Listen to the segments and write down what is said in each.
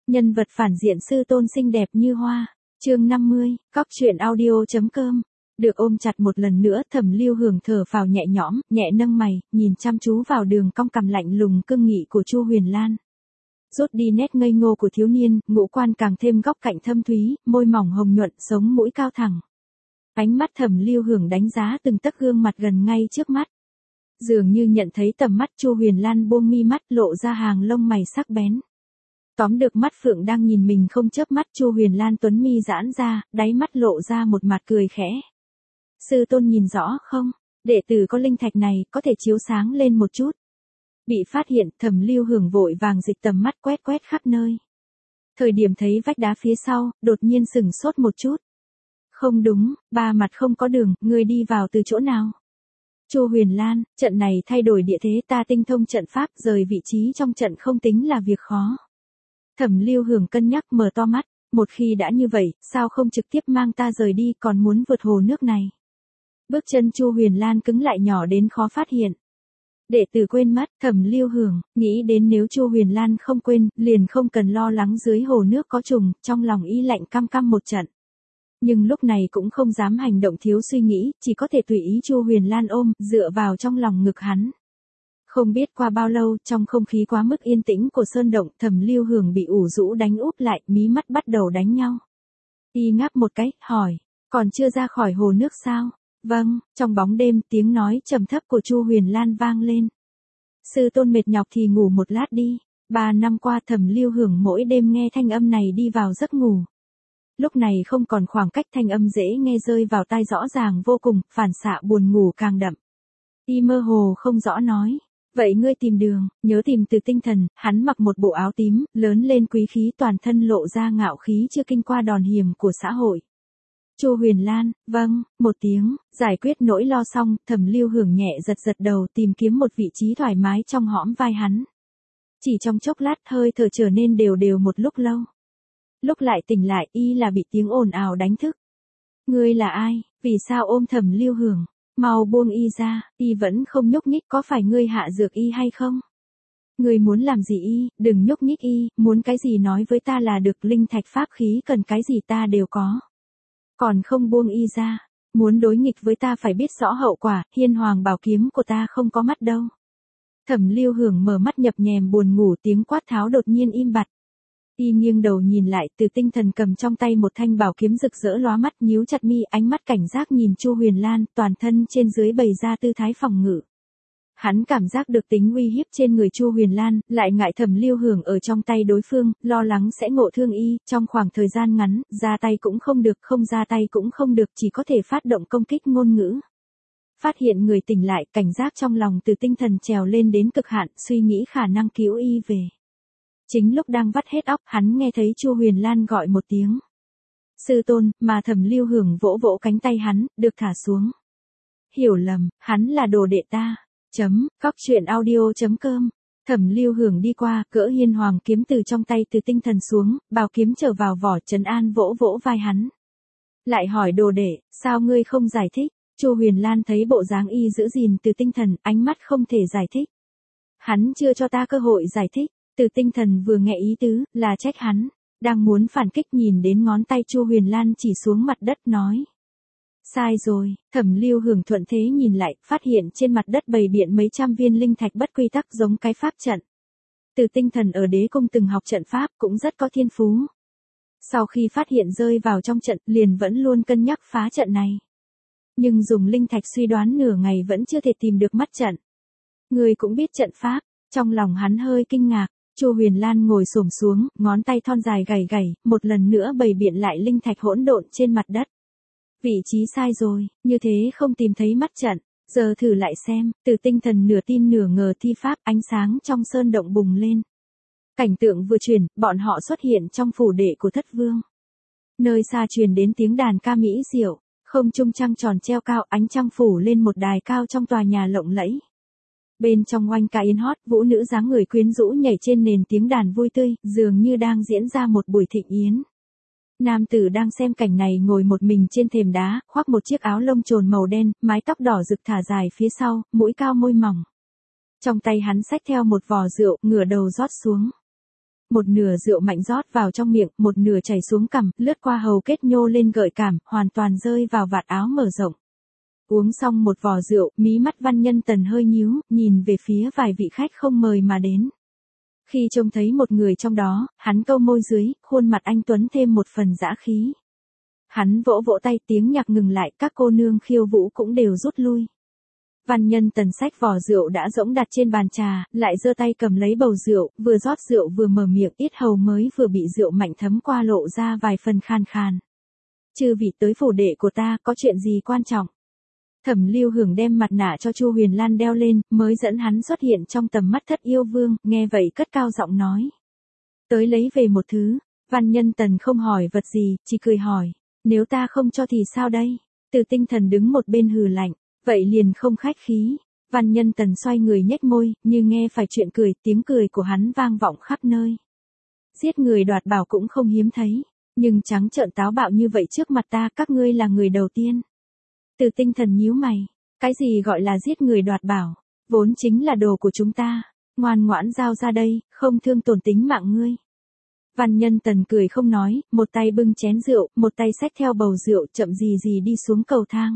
Nhân vật phản diện sư tôn xinh đẹp như hoa. Chương 50, Cóc truyện audio.com. Được ôm chặt một lần nữa, Thẩm Lưu Hưởng thở phào nhẹ nhõm, nhẹ nâng mày, nhìn chăm chú vào đường cong cằm lạnh lùng cương nghị của Chu Huyền Lan. Rút đi nét ngây ngô của thiếu niên, ngũ quan càng thêm góc cạnh thâm thúy, môi mỏng hồng nhuận, sống mũi cao thẳng. Ánh mắt Thẩm Lưu Hưởng đánh giá từng tấc gương mặt gần ngay trước mắt. Dường như nhận thấy tầm mắt, Chu Huyền Lan buông mi mắt, lộ ra hàng lông mày sắc bén. Tóm được mắt phượng đang nhìn mình không chớp mắt, Chu Huyền Lan tuấn mi giãn ra, đáy mắt lộ ra một mặt cười khẽ. Sư tôn nhìn rõ không? Đệ tử có linh thạch này, có thể chiếu sáng lên một chút. Bị phát hiện, Thẩm Lưu Hưởng vội vàng dịch tầm mắt quét khắp nơi. Thời điểm thấy vách đá phía sau, đột nhiên sửng sốt một chút. Không đúng, ba mặt không có đường, ngươi đi vào từ chỗ nào? Chu Huyền Lan, trận này thay đổi địa thế, ta tinh thông trận pháp, rời vị trí trong trận không tính là việc khó. Thẩm Lưu Hưởng cân nhắc, mở to mắt, một khi đã như vậy, sao không trực tiếp mang ta rời đi, còn muốn vượt hồ nước này. Bước chân Chu Huyền Lan cứng lại, nhỏ đến khó phát hiện. Đệ tử quên mất, Thẩm Lưu Hưởng nghĩ đến nếu Chu Huyền Lan không quên, liền không cần lo lắng dưới hồ nước có trùng, trong lòng y lạnh căm căm một trận. Nhưng lúc này cũng không dám hành động thiếu suy nghĩ, chỉ có thể tùy ý Chu Huyền Lan ôm, dựa vào trong lòng ngực hắn. Không biết qua bao lâu, trong không khí quá mức yên tĩnh của sơn động, Thẩm Lưu Hưởng bị ủ rũ đánh úp lại, mí mắt bắt đầu đánh nhau. Y ngáp một cái, hỏi, còn chưa ra khỏi hồ nước sao? Vâng, trong bóng đêm, tiếng nói trầm thấp của Chu Huyền Lan vang lên. Sư tôn mệt nhọc thì ngủ một lát đi. 3 năm qua Thẩm Lưu Hưởng mỗi đêm nghe thanh âm này đi vào giấc ngủ. Lúc này không còn khoảng cách, thanh âm dễ nghe rơi vào tai rõ ràng vô cùng, phản xạ buồn ngủ càng đậm. Y mơ hồ không rõ nói. Vậy ngươi tìm đường, nhớ tìm từ tinh thần. Hắn mặc một bộ áo tím, lớn lên quý khí, toàn thân lộ ra ngạo khí chưa kinh qua đòn hiểm của xã hội. Chu Huyền Lan, vâng, một tiếng, giải quyết nỗi lo xong, Thẩm Lưu Hưởng nhẹ giật đầu, tìm kiếm một vị trí thoải mái trong hõm vai hắn. Chỉ trong chốc lát, hơi thở trở nên đều một lúc lâu. Lúc lại tỉnh lại, y là bị tiếng ồn ào đánh thức. Ngươi là ai, vì sao ôm Thẩm Lưu Hưởng? Mau buông y ra, y vẫn không nhúc nhích, có phải ngươi hạ dược y hay không? Ngươi muốn làm gì y, đừng nhúc nhích y, muốn cái gì nói với ta là được, linh thạch pháp khí cần cái gì ta đều có. Còn không buông y ra, muốn đối nghịch với ta phải biết rõ hậu quả, Hiên Hoàng bảo kiếm của ta không có mắt đâu. Thẩm Lưu Hưởng mở mắt nhập nhèm buồn ngủ, tiếng quát tháo đột nhiên im bặt. Y nghiêng đầu nhìn lại, từ tinh thần cầm trong tay một thanh bảo kiếm rực rỡ lóa mắt, nhíu chặt mi, ánh mắt cảnh giác nhìn Chu Huyền Lan, toàn thân trên dưới bày ra tư thái phòng ngự. Hắn cảm giác được tính uy hiếp trên người Chu Huyền Lan, lại ngại Thẩm Lưu Hưởng ở trong tay đối phương, lo lắng sẽ ngộ thương y, trong khoảng thời gian ngắn, ra tay cũng không được, không ra tay cũng không được, chỉ có thể phát động công kích ngôn ngữ. Phát hiện người tỉnh lại, cảnh giác trong lòng từ tinh thần trèo lên đến cực hạn, suy nghĩ khả năng cứu y về. Chính lúc đang vắt hết óc, hắn nghe thấy Chu Huyền Lan gọi một tiếng. Sư tôn, mà Thẩm Lưu Hưởng vỗ cánh tay hắn, được thả xuống. Hiểu lầm, hắn là đồ đệ ta. Cóc truyện audio.com. Thẩm Lưu Hưởng đi qua, cỡ Hiên Hoàng kiếm từ trong tay từ tinh thần xuống, bảo kiếm trở vào vỏ, trấn an vỗ vai hắn. Lại hỏi đồ đệ, sao ngươi không giải thích? Chu Huyền Lan thấy bộ dáng y giữ gìn từ tinh thần, ánh mắt không thể giải thích. Hắn chưa cho ta cơ hội giải thích. Từ tinh thần vừa nghe ý tứ, là trách hắn. Đang muốn phản kích, nhìn đến ngón tay Chu Huyền Lan chỉ xuống mặt đất, nói. Sai rồi, Thẩm Lưu Hưởng thuận thế nhìn lại, phát hiện trên mặt đất bày biện mấy trăm viên linh thạch bất quy tắc giống cái pháp trận. Từ tinh thần ở đế cung từng học trận pháp, cũng rất có thiên phú. Sau khi phát hiện rơi vào trong trận, liền vẫn luôn cân nhắc phá trận này. Nhưng dùng linh thạch suy đoán nửa ngày vẫn chưa thể tìm được mắt trận. Người cũng biết trận pháp, trong lòng hắn hơi kinh ngạc. Chu Huyền Lan ngồi xổm xuống, ngón tay thon dài gảy, một lần nữa bày biện lại linh thạch hỗn độn trên mặt đất. Vị trí sai rồi, như thế không tìm thấy mắt trận, giờ thử lại xem. Từ tinh thần nửa tin nửa ngờ thi pháp, ánh sáng trong sơn động bùng lên. Cảnh tượng vừa chuyển, bọn họ xuất hiện trong phủ đệ của Thất Vương. Nơi xa truyền đến tiếng đàn ca mỹ diệu, không trung trăng tròn treo cao, ánh trăng phủ lên một đài cao trong tòa nhà lộng lẫy. Bên trong oanh ca yến hót, vũ nữ dáng người quyến rũ nhảy trên nền tiếng đàn vui tươi, dường như đang diễn ra một buổi thịnh yến. Nam tử đang xem cảnh này ngồi một mình trên thềm đá, khoác một chiếc áo lông trồn màu đen, mái tóc đỏ rực thả dài phía sau, mũi cao môi mỏng. Trong tay hắn xách theo một vò rượu, ngửa đầu rót xuống. một nửa rượu mạnh rót vào trong miệng, một nửa chảy xuống cằm, lướt qua hầu kết nhô lên gợi cảm, hoàn toàn rơi vào vạt áo mở rộng. Uống xong một vò rượu, mí mắt Văn Nhân Tần hơi nhíu, nhìn về phía vài vị khách không mời mà đến. Khi trông thấy một người trong đó, hắn câu môi dưới, khuôn mặt anh tuấn thêm một phần dã khí. Hắn vỗ vỗ tay, tiếng nhạc ngừng lại, các cô nương khiêu vũ cũng đều rút lui. Văn Nhân Tần xách vò rượu đã rỗng đặt trên bàn trà, lại giơ tay cầm lấy bầu rượu, vừa rót rượu vừa mở miệng, yết hầu mới vừa bị rượu mạnh thấm qua lộ ra vài phần khan khan. Chư vị tới phủ đệ của ta, có chuyện gì quan trọng? Thẩm Lưu Hưởng đem mặt nạ cho Chu Huyền Lan đeo lên, mới dẫn hắn xuất hiện trong tầm mắt Thất Yêu Vương, nghe vậy cất cao giọng nói. Tới lấy về một thứ. Văn Nhân Tần không hỏi vật gì, chỉ cười hỏi. Nếu ta không cho thì sao đây? Từ Tinh Thần đứng một bên hừ lạnh. Vậy liền không khách khí. Văn Nhân Tần xoay người nhếch môi, như nghe phải chuyện cười, tiếng cười của hắn vang vọng khắp nơi. Giết người đoạt bảo cũng không hiếm thấy. Nhưng trắng trợn táo bạo như vậy trước mặt ta, các ngươi là người đầu tiên. Từ Tinh Thần nhíu mày. Cái gì gọi là giết người đoạt bảo? Vốn chính là đồ của chúng ta. Ngoan ngoãn giao ra đây, không thương tổn tính mạng ngươi. Văn Nhân Tần cười không nói, một tay bưng chén rượu, một tay xách theo bầu rượu, chậm gì gì đi xuống cầu thang.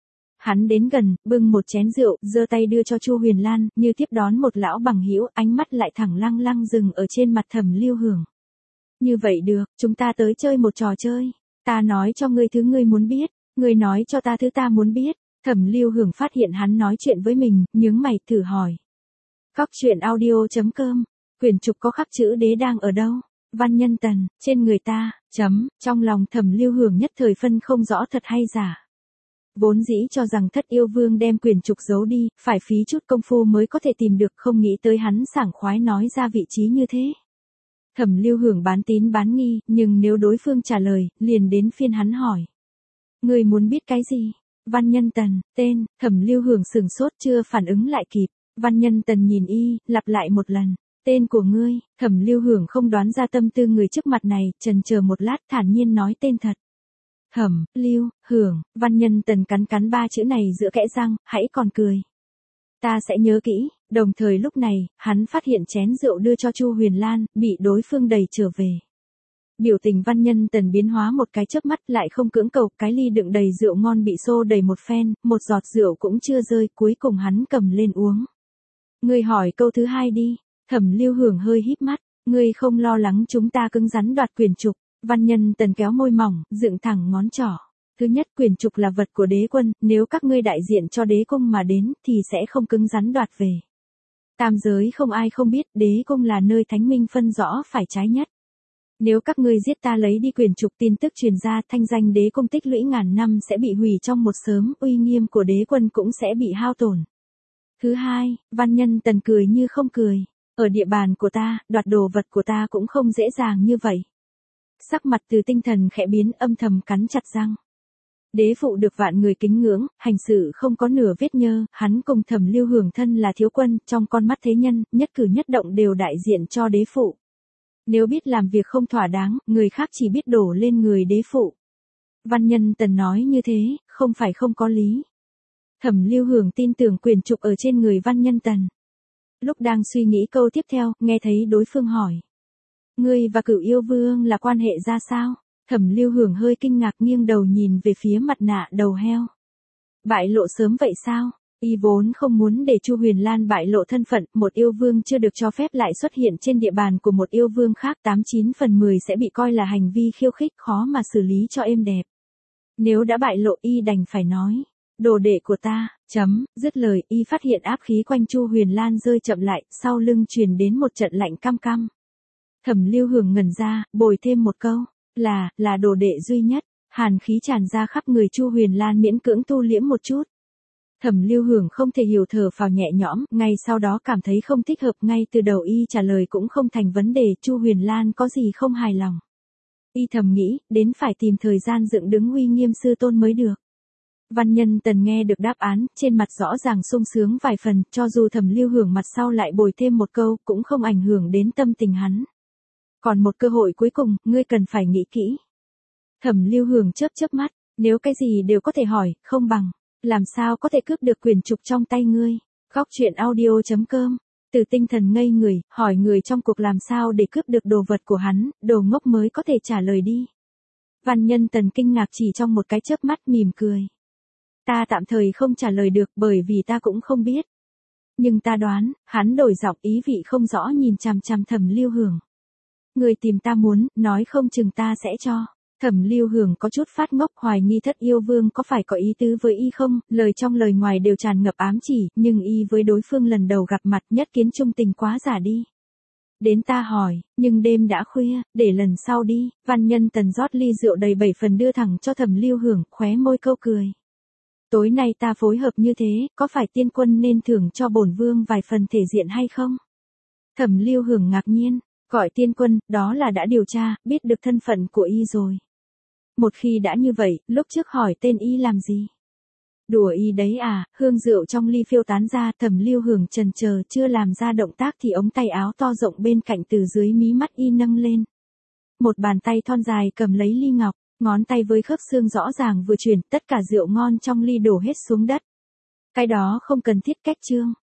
Hắn đến gần, bưng một chén rượu, giơ tay đưa cho Chu Huyền Lan, như tiếp đón một lão bằng hữu, ánh mắt lại thẳng lăng lăng dừng ở trên mặt Thẩm Lưu Hưởng. Như vậy được, chúng ta tới chơi một trò chơi. Ta nói cho ngươi thứ ngươi muốn biết, ngươi nói cho ta thứ ta muốn biết. Thẩm Lưu Hưởng phát hiện hắn nói chuyện với mình, nhướng mày thử hỏi. Góc truyện audio.com, quyển trục có khắc chữ đế đang ở đâu? Văn Nhân Tần, trên người ta, trong lòng Thẩm Lưu Hưởng nhất thời phân không rõ thật hay giả. Vốn dĩ cho rằng Thất Yêu Vương đem quyển trục giấu đi, phải phí chút công phu mới có thể tìm được, không nghĩ tới hắn sảng khoái nói ra vị trí như thế. Thẩm Lưu Hưởng bán tín bán nghi, nhưng nếu đối phương trả lời, liền đến phiên hắn hỏi. Người muốn biết cái gì? Văn Nhân Tần, tên. Thẩm Lưu Hưởng sửng sốt chưa phản ứng lại kịp. Văn Nhân Tần nhìn y, lặp lại một lần. Tên của ngươi. Thẩm Lưu Hưởng không đoán ra tâm tư người trước mặt này, chần chờ một lát thản nhiên nói tên thật. Thẩm Lưu Hưởng. Văn Nhân Tần cắn cắn ba chữ này giữa kẽ răng, hãy còn cười. Ta sẽ nhớ kỹ. Đồng thời lúc này, hắn phát hiện chén rượu đưa cho Chu Huyền Lan, bị đối phương đẩy trở về. Biểu tình Văn Nhân Tần biến hóa một cái chớp mắt, lại không cưỡng cầu, cái ly đựng đầy rượu ngon bị xô đầy một phen, một giọt rượu cũng chưa rơi, cuối cùng hắn cầm lên uống. Ngươi hỏi câu thứ hai đi. Thẩm Lưu Hưởng hơi híp mắt. Ngươi không lo lắng chúng ta cứng rắn đoạt quyền trục? Văn Nhân Tần kéo môi mỏng, dựng thẳng ngón trỏ. Thứ nhất, quyền trục là vật của đế quân, nếu các ngươi đại diện cho đế cung mà đến, thì sẽ không cứng rắn đoạt về. Tam giới không ai không biết, đế cung là nơi thánh minh phân rõ phải trái nhất. Nếu các ngươi giết ta lấy đi quyền trục, tin tức truyền ra, thanh danh đế cung tích lũy ngàn năm sẽ bị hủy trong một sớm, uy nghiêm của đế quân cũng sẽ bị hao tổn. Thứ hai, Văn Nhân Tần cười như không cười. Ở địa bàn của ta, đoạt đồ vật của ta cũng không dễ dàng như vậy. Sắc mặt Từ Tinh Thần khẽ biến, âm thầm cắn chặt răng. Đế phụ được vạn người kính ngưỡng, hành sự không có nửa vết nhơ, hắn cùng Thẩm Lưu Hưởng thân là thiếu quân, trong con mắt thế nhân, nhất cử nhất động đều đại diện cho đế phụ. Nếu biết làm việc không thỏa đáng, người khác chỉ biết đổ lên người đế phụ. Văn Nhân Tần nói như thế, không phải không có lý. Thẩm Lưu Hưởng tin tưởng quyền trục ở trên người Văn Nhân Tần. Lúc đang suy nghĩ câu tiếp theo, nghe thấy đối phương hỏi. Ngươi và Cửu Yêu Vương là quan hệ ra sao? Thẩm Lưu Hưởng hơi kinh ngạc nghiêng đầu nhìn về phía mặt nạ đầu heo. Bại lộ sớm vậy sao? Y vốn không muốn để Chu Huyền Lan bại lộ thân phận, một yêu vương chưa được cho phép lại xuất hiện trên địa bàn của một yêu vương khác, 89 phần 10 sẽ bị coi là hành vi khiêu khích, khó mà xử lý cho êm đẹp. Nếu đã bại lộ, y đành phải nói. Đồ đệ của ta, dứt lời, y phát hiện áp khí quanh Chu Huyền Lan rơi chậm lại, sau lưng truyền đến một trận lạnh căm căm. Thẩm Lưu Hưởng ngẩn ra, bồi thêm một câu, là đồ đệ duy nhất. Hàn khí tràn ra khắp người Chu Huyền Lan miễn cưỡng thu liễm một chút. Thẩm Lưu Hưởng không thể hiểu, thở phào nhẹ nhõm, ngay sau đó cảm thấy không thích hợp, ngay từ đầu y trả lời cũng không thành vấn đề, Chu Huyền Lan có gì không hài lòng. Y thầm nghĩ, đến phải tìm thời gian dựng đứng uy nghiêm sư tôn mới được. Văn Nhân Tần nghe được đáp án, trên mặt rõ ràng sung sướng vài phần, cho dù Thẩm Lưu Hưởng mặt sau lại bồi thêm một câu, cũng không ảnh hưởng đến tâm tình hắn. Còn một cơ hội cuối cùng, ngươi cần phải nghĩ kỹ. Thẩm Lưu Hưởng chớp mắt, nếu cái gì đều có thể hỏi, không bằng, làm sao có thể cướp được quyền trục trong tay ngươi. Góc truyện audio.com Từ Tinh Thần ngây người, hỏi người trong cuộc làm sao để cướp được đồ vật của hắn, đồ ngốc mới có thể trả lời đi. Văn Nhân Tần kinh ngạc chỉ trong một cái chớp mắt mỉm cười. Ta tạm thời không trả lời được bởi vì ta cũng không biết. Nhưng ta đoán, hắn đổi giọng ý vị không rõ nhìn chằm chằm Thẩm Lưu Hưởng. Người tìm ta muốn, nói không chừng ta sẽ cho. Thẩm Lưu Hưởng có chút phát ngốc hoài nghi Thất Yêu Vương có phải có ý tứ với y không, lời trong lời ngoài đều tràn ngập ám chỉ, nhưng y với đối phương lần đầu gặp mặt nhất kiến trung tình quá giả đi. Đến ta hỏi, nhưng đêm đã khuya, để lần sau đi. Văn Nhân Tần rót ly rượu đầy 7 phần đưa thẳng cho Thẩm Lưu Hưởng, khóe môi câu cười. Tối nay ta phối hợp như thế, có phải tiên quân nên thưởng cho bổn vương vài phần thể diện hay không? Thẩm Lưu Hưởng ngạc nhiên, gọi tiên quân, đó là đã điều tra, biết được thân phận của y rồi. Một khi đã như vậy, lúc trước hỏi tên y làm gì? Đùa y đấy à? Hương rượu trong ly phiêu tán ra, Thẩm Lưu Hưởng chần chờ chưa làm ra động tác thì ống tay áo to rộng bên cạnh từ dưới mí mắt y nâng lên. Một bàn tay thon dài cầm lấy ly ngọc, ngón tay với khớp xương rõ ràng vừa chuyển, tất cả rượu ngon trong ly đổ hết xuống đất. Cái đó không cần thiết cách trương.